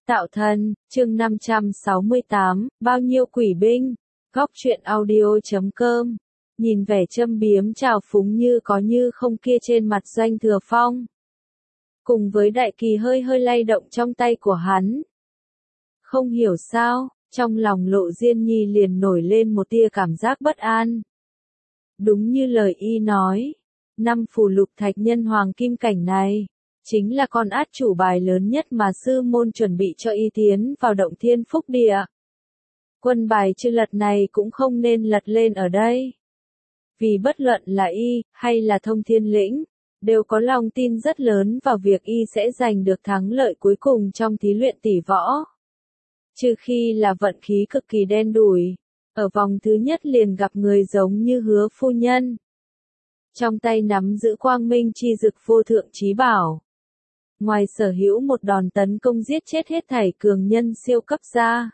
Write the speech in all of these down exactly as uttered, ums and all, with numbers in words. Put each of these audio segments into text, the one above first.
Tạo thân, chương năm trăm sáu mươi tám, bao nhiêu quỷ binh, góc truyện audio chấm com. Nhìn vẻ châm biếm trào phúng như có như không kia trên mặt Doanh Thừa Phong. Cùng với đại kỳ hơi hơi lay động trong tay của hắn. Không hiểu sao, trong lòng Lộ Diên Nhi liền nổi lên một tia cảm giác bất an. Đúng như lời y nói, năm phù lục thạch nhân hoàng kim cảnh này, chính là con át chủ bài lớn nhất mà sư môn chuẩn bị cho y tiến vào động thiên phúc địa. Quân bài chư lật này cũng không nên lật lên ở đây. Vì bất luận là y, hay là Thông Thiên Lĩnh, đều có lòng tin rất lớn vào việc y sẽ giành được thắng lợi cuối cùng trong thí luyện tỷ võ. Trừ khi là vận khí cực kỳ đen đủi, ở vòng thứ nhất liền gặp người giống như Hứa phu nhân. Trong tay nắm giữ quang minh chi dực vô thượng chí bảo. Ngoài sở hữu một đòn tấn công giết chết hết thảy cường nhân siêu cấp ra,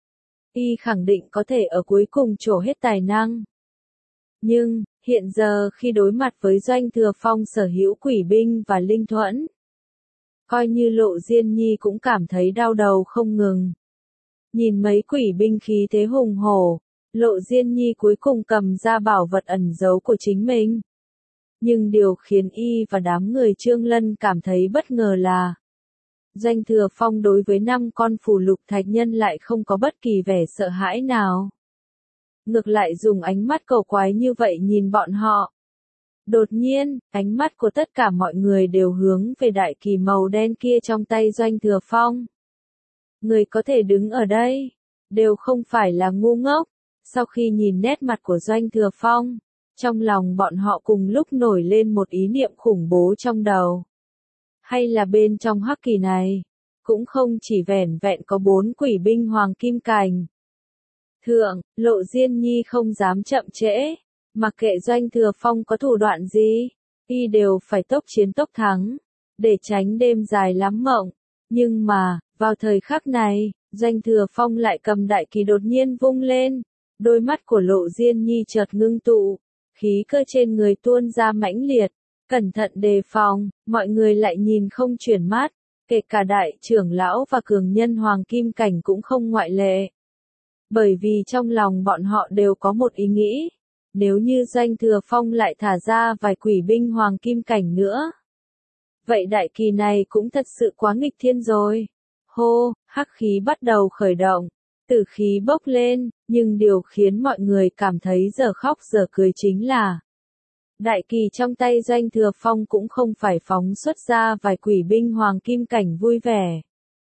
y khẳng định có thể ở cuối cùng trổ hết tài năng. Nhưng, hiện giờ khi đối mặt với Doanh Thừa Phong sở hữu quỷ binh và linh thuẫn, coi như Lộ Diên Nhi cũng cảm thấy đau đầu không ngừng. Nhìn mấy quỷ binh khí thế hùng hổ, Lộ Diên Nhi cuối cùng cầm ra bảo vật ẩn giấu của chính mình. Nhưng điều khiến y và đám người Trương Lân cảm thấy bất ngờ là Doanh Thừa Phong đối với năm con phù lục thạch nhân lại không có bất kỳ vẻ sợ hãi nào. Ngược lại dùng ánh mắt cầu quái như vậy nhìn bọn họ. Đột nhiên, ánh mắt của tất cả mọi người đều hướng về đại kỳ màu đen kia trong tay Doanh Thừa Phong. Người có thể đứng ở đây, đều không phải là ngu ngốc. Sau khi nhìn nét mặt của Doanh Thừa Phong, trong lòng bọn họ cùng lúc nổi lên một ý niệm khủng bố trong đầu. Hay là bên trong hắc kỳ này, cũng không chỉ vẻn vẹn có bốn quỷ binh hoàng kim cành. Thượng, Lộ Diên Nhi không dám chậm trễ, mặc kệ Doanh Thừa Phong có thủ đoạn gì, y đều phải tốc chiến tốc thắng, để tránh đêm dài lắm mộng. Nhưng mà, vào thời khắc này, Doanh Thừa Phong lại cầm đại kỳ đột nhiên vung lên, đôi mắt của Lộ Diên Nhi chợt ngưng tụ, khí cơ trên người tuôn ra mãnh liệt, cẩn thận đề phòng, mọi người lại nhìn không chuyển mắt, kể cả đại trưởng lão và cường nhân hoàng kim cảnh cũng không ngoại lệ. Bởi vì trong lòng bọn họ đều có một ý nghĩ, nếu như Doanh Thừa Phong lại thả ra vài quỷ binh hoàng kim cảnh nữa, vậy đại kỳ này cũng thật sự quá nghịch thiên rồi. Hô, hắc khí bắt đầu khởi động, tử khí bốc lên, nhưng điều khiến mọi người cảm thấy giờ khóc giờ cười chính là đại kỳ trong tay Doanh Thừa Phong cũng không phải phóng xuất ra vài quỷ binh hoàng kim cảnh vui vẻ,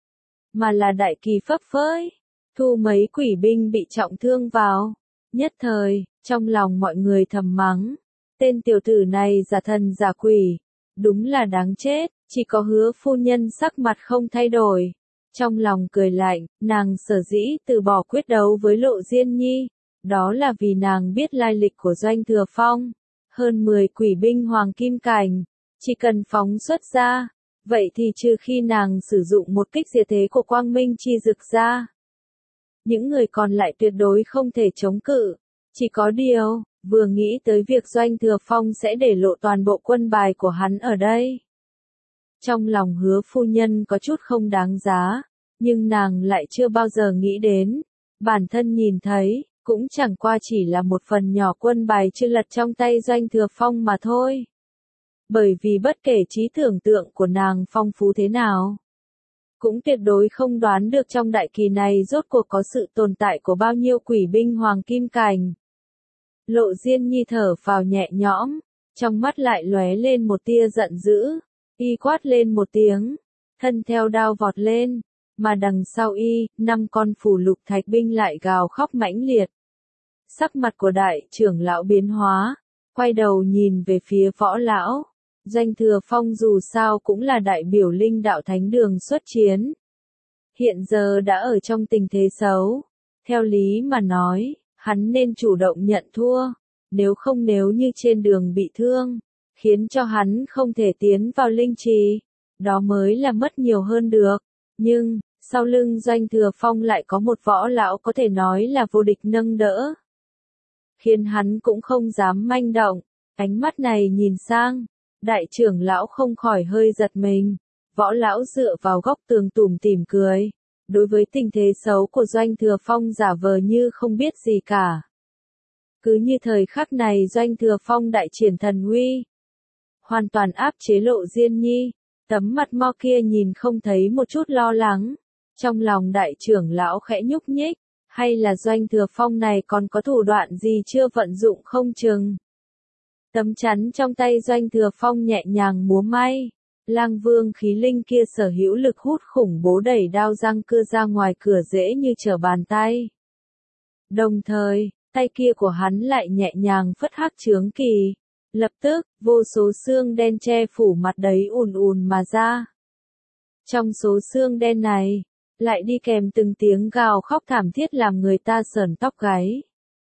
mà là đại kỳ phấp phới, thu mấy quỷ binh bị trọng thương vào. Nhất thời, trong lòng mọi người thầm mắng, tên tiểu tử này giả thần giả quỷ, đúng là đáng chết. Chỉ có Hứa phu nhân sắc mặt không thay đổi, trong lòng cười lạnh. Nàng sở dĩ từ bỏ quyết đấu với Lộ Diên Nhi, đó là vì nàng biết lai lịch của Doanh Thừa Phong. Hơn mười quỷ binh hoàng kim cảnh, chỉ cần phóng xuất ra, vậy thì trừ khi nàng sử dụng một kích diệt thế của quang minh chi dực ra, những người còn lại tuyệt đối không thể chống cự. Chỉ có điều, vừa nghĩ tới việc Doanh Thừa Phong sẽ để lộ toàn bộ quân bài của hắn ở đây, trong lòng Hứa phu nhân có chút không đáng giá, nhưng nàng lại chưa bao giờ nghĩ đến, bản thân nhìn thấy, cũng chẳng qua chỉ là một phần nhỏ quân bài chư lật trong tay Doanh Thừa Phong mà thôi. Bởi vì bất kể trí tưởng tượng của nàng phong phú thế nào, cũng tuyệt đối không đoán được trong đại kỳ này rốt cuộc có sự tồn tại của bao nhiêu quỷ binh hoàng kim cành. Lộ Diên Nhi thở phào nhẹ nhõm, trong mắt lại lóe lên một tia giận dữ, y quát lên một tiếng, thân theo đao vọt lên, mà đằng sau y, năm con phù lục thạch binh lại gào khóc mãnh liệt. Sắc mặt của đại trưởng lão biến hóa, quay đầu nhìn về phía võ lão. Doanh Thừa Phong dù sao cũng là đại biểu linh đạo thánh đường xuất chiến. Hiện giờ đã ở trong tình thế xấu. Theo lý mà nói, hắn nên chủ động nhận thua. Nếu không nếu như trên đường bị thương, khiến cho hắn không thể tiến vào linh trì, đó mới là mất nhiều hơn được. Nhưng, sau lưng Doanh Thừa Phong lại có một võ lão có thể nói là vô địch nâng đỡ, khiến hắn cũng không dám manh động. Ánh mắt này nhìn sang, đại trưởng lão không khỏi hơi giật mình. Võ lão dựa vào góc tường tủm tỉm cười, đối với tình thế xấu của Doanh Thừa Phong giả vờ như không biết gì cả. Cứ như thời khắc này Doanh Thừa Phong đại triển thần uy, hoàn toàn áp chế Lộ Diên Nhi, tấm mặt mo kia nhìn không thấy một chút lo lắng. Trong lòng đại trưởng lão khẽ nhúc nhích, hay là Doanh Thừa Phong này còn có thủ đoạn gì chưa vận dụng không chừng. Tấm chắn trong tay Doanh Thừa Phong nhẹ nhàng múa may, Lang Vương khí linh kia sở hữu lực hút khủng bố đẩy đao răng cưa ra ngoài cửa dễ như trở bàn tay. Đồng thời, tay kia của hắn lại nhẹ nhàng phất hắc chướng kỳ, lập tức, vô số xương đen che phủ mặt đấy ùn ùn mà ra. Trong số xương đen này, lại đi kèm từng tiếng gào khóc thảm thiết làm người ta sởn tóc gáy.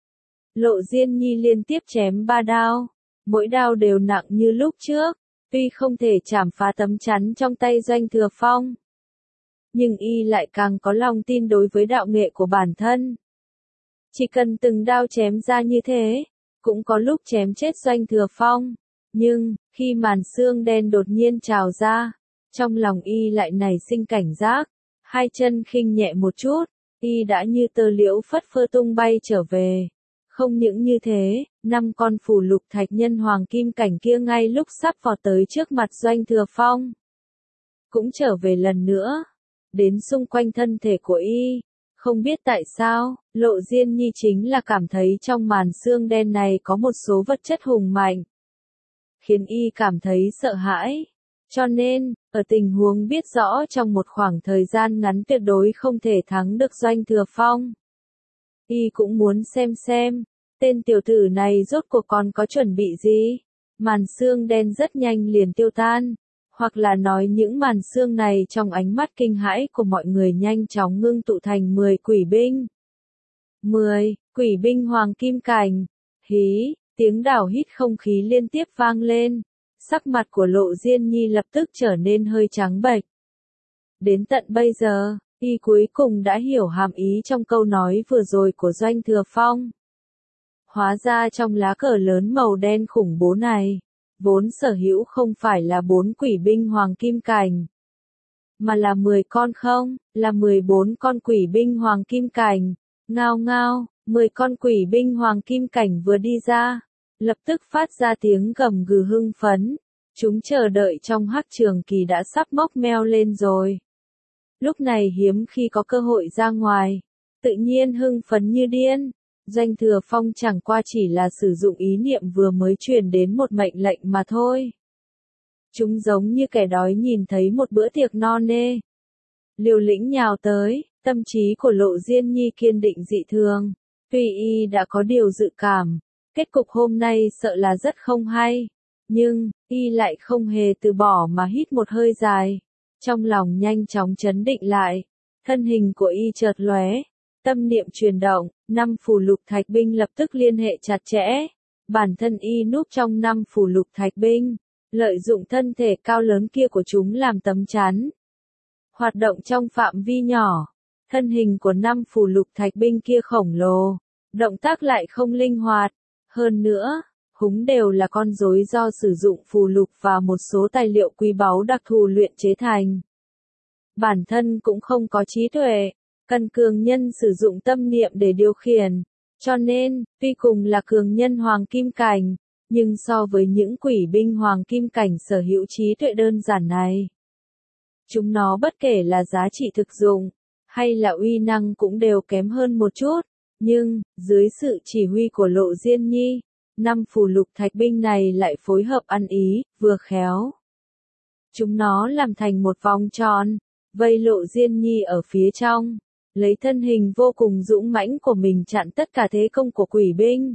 Lộ Diên Nhi liên tiếp chém ba đao, mỗi đao đều nặng như lúc trước, tuy không thể chảm phá tấm chắn trong tay Doanh Thừa Phong, nhưng y lại càng có lòng tin đối với đạo nghệ của bản thân. Chỉ cần từng đao chém ra như thế, cũng có lúc chém chết Doanh Thừa Phong, nhưng, khi màn xương đen đột nhiên trào ra, trong lòng y lại nảy sinh cảnh giác, hai chân khinh nhẹ một chút, y đã như tơ liễu phất phơ tung bay trở về. Không những như thế, năm con phù lục thạch nhân hoàng kim cảnh kia ngay lúc sắp vọt tới trước mặt Doanh Thừa Phong, cũng trở về lần nữa, đến xung quanh thân thể của y. Không biết tại sao, Lộ Diên Nhi chính là cảm thấy trong màn xương đen này có một số vật chất hùng mạnh, khiến y cảm thấy sợ hãi. Cho nên, ở tình huống biết rõ trong một khoảng thời gian ngắn tuyệt đối không thể thắng được Doanh Thừa Phong, y cũng muốn xem xem, tên tiểu tử này rốt cuộc còn có chuẩn bị gì. Màn xương đen rất nhanh liền tiêu tan, hoặc là nói những màn xương này trong ánh mắt kinh hãi của mọi người nhanh chóng ngưng tụ thành mười quỷ binh. mười, quỷ binh hoàng kim cảnh. Hí, tiếng đảo hít không khí liên tiếp vang lên, sắc mặt của Lộ Diên Nhi lập tức trở nên hơi trắng bệch. Đến tận bây giờ, y cuối cùng đã hiểu hàm ý trong câu nói vừa rồi của Doanh Thừa Phong. Hóa ra trong lá cờ lớn màu đen khủng bố này, vốn sở hữu không phải là bốn quỷ binh hoàng kim cảnh, mà là mười con không, là mười bốn con quỷ binh hoàng kim cảnh. Ngao ngao, mười con quỷ binh hoàng kim cảnh vừa đi ra, lập tức phát ra tiếng gầm gừ hưng phấn. Chúng chờ đợi trong hắc trường kỳ đã sắp mốc meo lên rồi. Lúc này hiếm khi có cơ hội ra ngoài, tự nhiên hưng phấn như điên. Doanh Thừa Phong chẳng qua chỉ là sử dụng ý niệm vừa mới truyền đến một mệnh lệnh mà thôi. Chúng giống như kẻ đói nhìn thấy một bữa tiệc no nê, liều lĩnh nhào tới. Tâm trí của Lộ Diên Nhi kiên định dị thường, tuy y đã có điều dự cảm, kết cục hôm nay sợ là rất không hay, nhưng, y lại không hề từ bỏ mà hít một hơi dài, trong lòng nhanh chóng trấn định lại, thân hình của y chợt lóe, tâm niệm chuyển động, năm phù lục thạch binh lập tức liên hệ chặt chẽ, bản thân y núp trong năm phù lục thạch binh, lợi dụng thân thể cao lớn kia của chúng làm tấm chắn, hoạt động trong phạm vi nhỏ. Thân hình của năm phù lục thạch binh kia khổng lồ, động tác lại không linh hoạt. Hơn nữa, húng đều là con rối do sử dụng phù lục và một số tài liệu quý báu đặc thù luyện chế thành. Bản thân cũng không có trí tuệ, cần cường nhân sử dụng tâm niệm để điều khiển. Cho nên, tuy cùng là cường nhân hoàng kim cảnh, nhưng so với những quỷ binh hoàng kim cảnh sở hữu trí tuệ đơn giản này, chúng nó bất kể là giá trị thực dụng, hay là uy năng cũng đều kém hơn một chút, nhưng, dưới sự chỉ huy của Lộ Diên Nhi, năm phù lục thạch binh này lại phối hợp ăn ý, vừa khéo. Chúng nó làm thành một vòng tròn, vây Lộ Diên Nhi ở phía trong, lấy thân hình vô cùng dũng mãnh của mình chặn tất cả thế công của quỷ binh.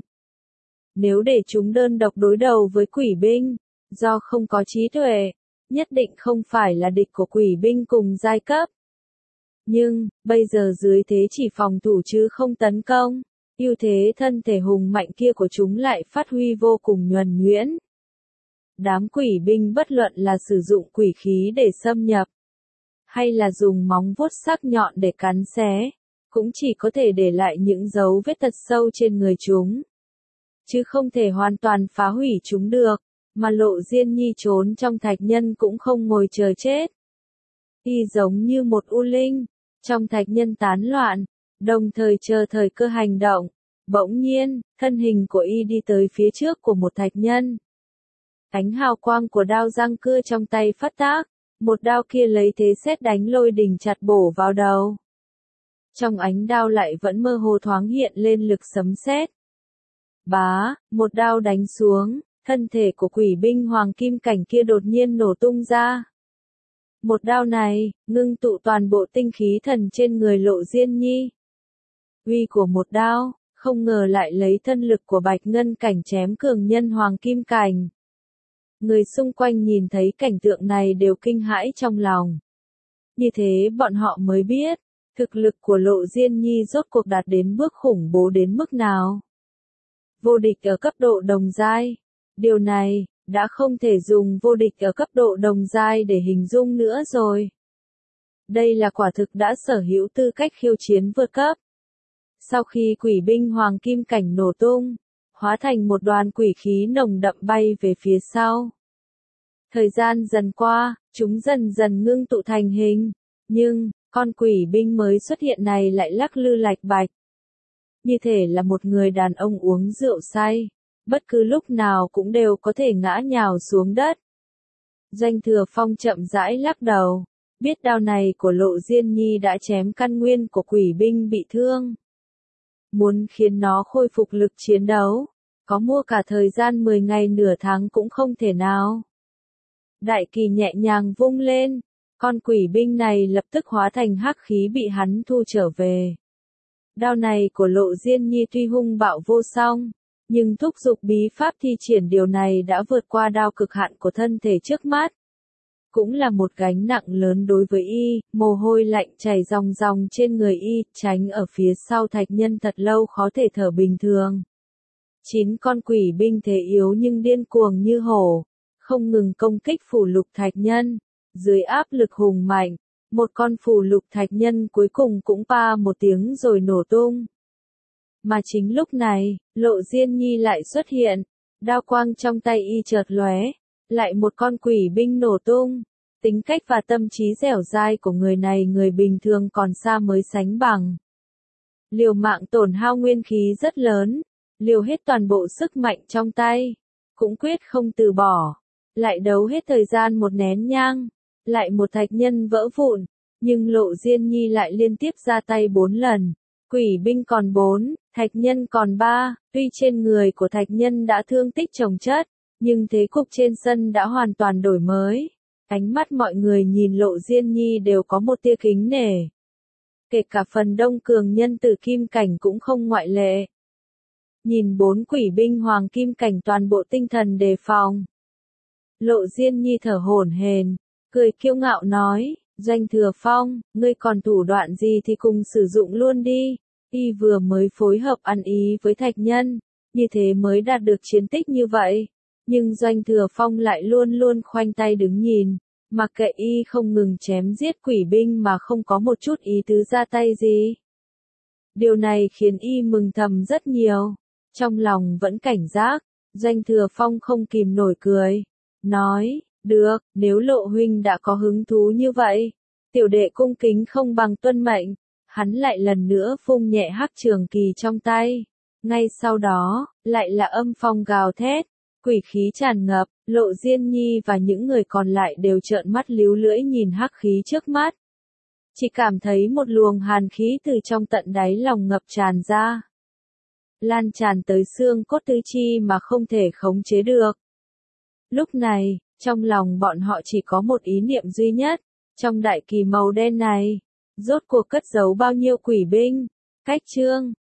Nếu để chúng đơn độc đối đầu với quỷ binh, do không có trí tuệ, nhất định không phải là địch của quỷ binh cùng giai cấp. Nhưng, bây giờ dưới thế chỉ phòng thủ chứ không tấn công, ưu thế thân thể hùng mạnh kia của chúng lại phát huy vô cùng nhuần nhuyễn. Đám quỷ binh bất luận là sử dụng quỷ khí để xâm nhập, hay là dùng móng vuốt sắc nhọn để cắn xé, cũng chỉ có thể để lại những dấu vết thật sâu trên người chúng, chứ không thể hoàn toàn phá hủy chúng được, mà Lộ Diên Nhi trốn trong thạch nhân cũng không ngồi chờ chết. Y giống như một u linh, Trong thạch nhân tán loạn, đồng thời chờ thời cơ hành động, bỗng nhiên, thân hình của y đi tới phía trước của một thạch nhân. Ánh hào quang của đao răng cưa trong tay phát tác, một đao kia lấy thế sét đánh lôi đình chặt bổ vào đầu. Trong ánh đao lại vẫn mơ hồ thoáng hiện lên lực sấm sét. Bá, một đao đánh xuống, thân thể của quỷ binh hoàng kim cảnh kia đột nhiên nổ tung ra. Một đao này, ngưng tụ toàn bộ tinh khí thần trên người Lộ Diên Nhi. Uy của một đao, không ngờ lại lấy thân lực của bạch ngân cảnh chém cường nhân hoàng kim cảnh. Người xung quanh nhìn thấy cảnh tượng này đều kinh hãi trong lòng. Như thế bọn họ mới biết, thực lực của Lộ Diên Nhi rốt cuộc đạt đến bước khủng bố đến mức nào. Vô địch ở cấp độ đồng giai. Điều này, đã không thể dùng vô địch ở cấp độ đồng giai để hình dung nữa rồi. Đây là quả thực đã sở hữu tư cách khiêu chiến vượt cấp. Sau khi quỷ binh hoàng kim cảnh nổ tung, hóa thành một đoàn quỷ khí nồng đậm bay về phía sau. Thời gian dần qua, chúng dần dần ngưng tụ thành hình, nhưng, con quỷ binh mới xuất hiện này lại lắc lư lạch bạch. Như thể là một người đàn ông uống rượu say, bất cứ lúc nào cũng đều có thể ngã nhào xuống đất. Doanh Thừa Phong chậm rãi lắc đầu, biết đao này của Lộ Diên Nhi đã chém căn nguyên của quỷ binh bị thương. Muốn khiến nó khôi phục lực chiến đấu, có mua cả thời gian mười ngày nửa tháng cũng không thể nào. Đại kỳ nhẹ nhàng vung lên, con quỷ binh này lập tức hóa thành hắc khí bị hắn thu trở về. Đao này của Lộ Diên Nhi tuy hung bạo vô song, nhưng thúc giục bí pháp thi triển điều này đã vượt qua đao cực hạn của thân thể trước mắt. Cũng là một gánh nặng lớn đối với y, mồ hôi lạnh chảy ròng ròng trên người y, tránh ở phía sau thạch nhân thật lâu khó thể thở bình thường. Chín con quỷ binh thế yếu nhưng điên cuồng như hổ, không ngừng công kích phù lục thạch nhân. Dưới áp lực hùng mạnh, một con phù lục thạch nhân cuối cùng cũng pa một tiếng rồi nổ tung. Mà chính lúc này, Lộ Diên Nhi lại xuất hiện, đao quang trong tay y chợt lóe, lại một con quỷ binh nổ tung. Tính cách và tâm trí dẻo dai của người này người bình thường còn xa mới sánh bằng. Liều mạng tổn hao nguyên khí rất lớn, liều hết toàn bộ sức mạnh trong tay, cũng quyết không từ bỏ. Lại đấu hết thời gian một nén nhang, lại một thạch nhân vỡ vụn, nhưng Lộ Diên Nhi lại liên tiếp ra tay bốn lần. Quỷ binh còn bốn, thạch nhân còn ba, tuy trên người của thạch nhân đã thương tích chồng chất, nhưng thế cục trên sân đã hoàn toàn đổi mới. Ánh mắt mọi người nhìn Lộ Diên Nhi đều có một tia kính nể. Kể cả phần đông cường nhân tử kim cảnh cũng không ngoại lệ. Nhìn bốn quỷ binh hoàng kim cảnh toàn bộ tinh thần đề phòng. Lộ Diên Nhi thở hổn hển, cười kiêu ngạo nói, Doanh Thừa Phong, ngươi còn thủ đoạn gì thì cùng sử dụng luôn đi. Y vừa mới phối hợp ăn ý với thạch nhân, như thế mới đạt được chiến tích như vậy. Nhưng Doanh Thừa Phong lại luôn luôn khoanh tay đứng nhìn, mặc kệ y không ngừng chém giết quỷ binh mà không có một chút ý tứ ra tay gì. Điều này khiến y mừng thầm rất nhiều, trong lòng vẫn cảnh giác. Doanh Thừa Phong không kìm nổi cười, nói, được, nếu Lộ huynh đã có hứng thú như vậy, tiểu đệ cung kính không bằng tuân mệnh. Hắn lại lần nữa phun nhẹ hắc trường kỳ trong tay. Ngay sau đó, lại là âm phong gào thét, quỷ khí tràn ngập, Lộ Diên Nhi và những người còn lại đều trợn mắt líu lưỡi nhìn hắc khí trước mắt. Chỉ cảm thấy một luồng hàn khí từ trong tận đáy lòng ngập tràn ra. Lan tràn tới xương cốt tứ chi mà không thể khống chế được. Lúc này, trong lòng bọn họ chỉ có một ý niệm duy nhất, trong đại kỳ màu đen này, rốt cuộc cất giấu bao nhiêu quỷ binh. Cách chương